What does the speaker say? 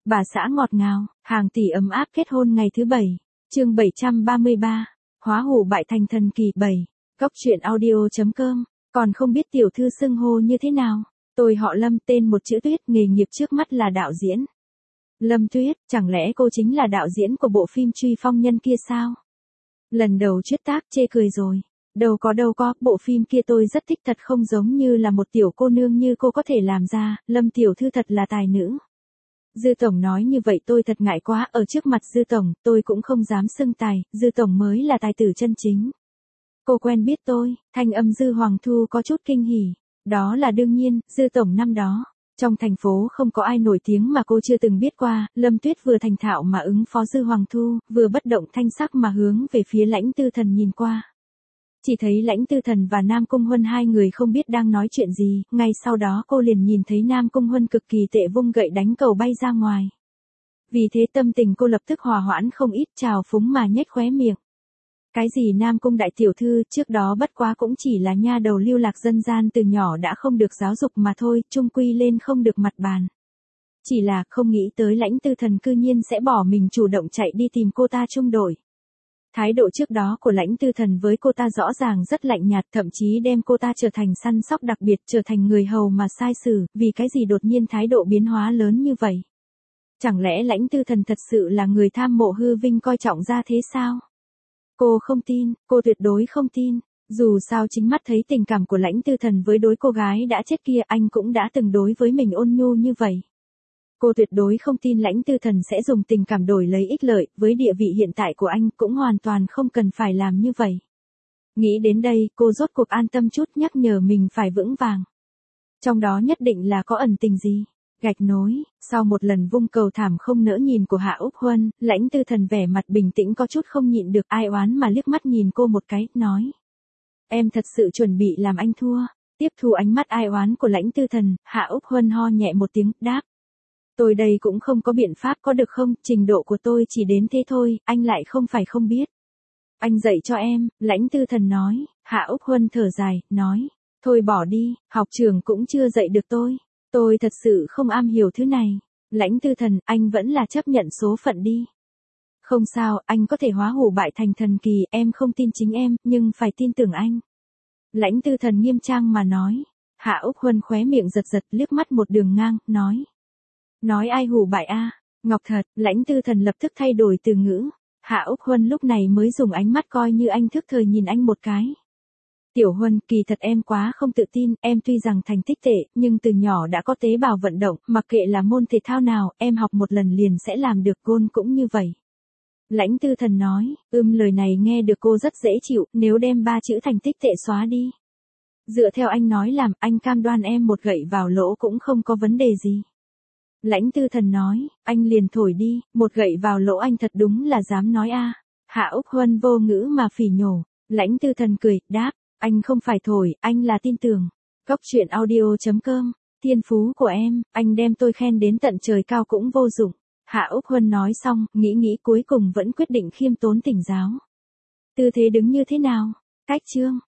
Bà xã ngọt ngào, hàng tỷ ấm áp kết hôn ngày thứ 7. Chương 733. Hóa hủ bại thành thần kỳ 7. Góc truyện audio.com. Còn không biết tiểu thư xưng hô như thế nào. Tôi họ Lâm, tên một chữ Tuyết, nghề nghiệp trước mắt là đạo diễn. Lâm Tuyết, chẳng lẽ cô chính là đạo diễn của bộ phim Truy Phong Nhân kia sao? Lần đầu Chuyết Tác chê cười rồi. Đâu có, bộ phim kia tôi rất thích, thật không giống như là một tiểu cô nương như cô có thể làm ra, Lâm tiểu thư thật là tài nữ. Dư tổng nói như vậy tôi thật ngại quá, ở trước mặt Dư tổng, tôi cũng không dám xưng tài, Dư tổng mới là tài tử chân chính. Cô quen biết tôi, thanh âm Dư Hoàng Thu có chút kinh hỉ. Đó là đương nhiên, Dư tổng năm đó, trong thành phố không có ai nổi tiếng mà cô chưa từng biết qua. Lâm Tuyết vừa thành thạo mà ứng phó Dư Hoàng Thu, vừa bất động thanh sắc mà hướng về phía Lãnh Tư Thần nhìn qua. Chỉ thấy Lãnh Tư Thần và Nam Cung Huân hai người không biết đang nói chuyện gì, ngay sau đó cô liền nhìn thấy Nam Cung Huân cực kỳ tệ vung gậy đánh cầu bay ra ngoài. Vì thế tâm tình cô lập tức hòa hoãn không ít, trào phúng mà nhếch khóe miệng. Cái gì Nam Cung đại tiểu thư, trước đó bất quá cũng chỉ là nha đầu lưu lạc dân gian từ nhỏ đã không được giáo dục mà thôi, chung quy lên không được mặt bàn. Chỉ là không nghĩ tới Lãnh Tư Thần cư nhiên sẽ bỏ mình chủ động chạy đi tìm cô ta chung đổi. Thái độ trước đó của Lãnh Tư Thần với cô ta rõ ràng rất lạnh nhạt, thậm chí đem cô ta trở thành săn sóc đặc biệt, trở thành người hầu mà sai xử, vì cái gì đột nhiên thái độ biến hóa lớn như vậy? Chẳng lẽ Lãnh Tư Thần thật sự là người tham mộ hư vinh coi trọng ra thế sao? Cô không tin, cô tuyệt đối không tin. Dù sao chính mắt thấy tình cảm của Lãnh Tư Thần với đối cô gái đã chết kia, anh cũng đã từng đối với mình ôn nhu như vậy. Cô tuyệt đối không tin Lãnh Tư Thần sẽ dùng tình cảm đổi lấy ích lợi, với địa vị hiện tại của anh cũng hoàn toàn không cần phải làm như vậy. Nghĩ đến đây, cô rốt cuộc an tâm chút, nhắc nhở mình phải vững vàng. Trong đó nhất định là có ẩn tình gì. Gạch nối, sau một lần vung cầu thảm không nỡ nhìn của Hạ Úc Huân, Lãnh Tư Thần vẻ mặt bình tĩnh có chút không nhịn được, ai oán mà liếc mắt nhìn cô một cái, nói. Em thật sự chuẩn bị làm anh thua. Tiếp thu ánh mắt ai oán của Lãnh Tư Thần, Hạ Úc Huân ho nhẹ một tiếng, đáp. Tôi đây cũng không có biện pháp, có được không, trình độ của tôi chỉ đến thế thôi, anh lại không phải không biết. Anh dạy cho em, Lãnh Tư Thần nói. Hạ Úc Huân thở dài, nói. Thôi bỏ đi, học trường cũng chưa dạy được tôi. Tôi thật sự không am hiểu thứ này. Lãnh Tư Thần, anh vẫn là chấp nhận số phận đi. Không sao, anh có thể hóa hủ bại thành thần kỳ, em không tin chính em, nhưng phải tin tưởng anh. Lãnh Tư Thần nghiêm trang mà nói. Hạ Úc Huân khóe miệng giật giật, liếc mắt một đường ngang, nói. Nói ai hủ bại a? Ngọc thật, Lãnh Tư Thần lập tức thay đổi từ ngữ. Hạ Úc Huân lúc này mới dùng ánh mắt coi như anh thức thời nhìn anh một cái. Tiểu Huân, kỳ thật em quá không tự tin, em tuy rằng thành tích tệ, nhưng từ nhỏ đã có tế bào vận động, mặc kệ là môn thể thao nào, em học một lần liền sẽ làm được, gôn cũng như vậy. Lãnh Tư Thần nói, lời này nghe được cô rất dễ chịu, nếu đem 3 chữ thành tích tệ xóa đi. Dựa theo anh nói làm, anh cam đoan em một gậy vào lỗ cũng không có vấn đề gì. Lãnh Tư Thần nói, anh liền thổi đi, một gậy vào lỗ anh thật đúng là dám nói a. Hạ Úc Huân vô ngữ mà phỉ nhổ. Lãnh Tư Thần cười, đáp, anh không phải thổi, anh là tin tưởng. Góc truyện audio.com, thiên phú của em, anh đem tôi khen đến tận trời cao cũng vô dụng. Hạ Úc Huân nói xong, nghĩ cuối cùng vẫn quyết định khiêm tốn tỉnh giáo. Tư thế đứng như thế nào? Cách chương.